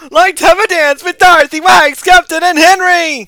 Like to have a dance with Dorothy, Wags, Captain, and Henry!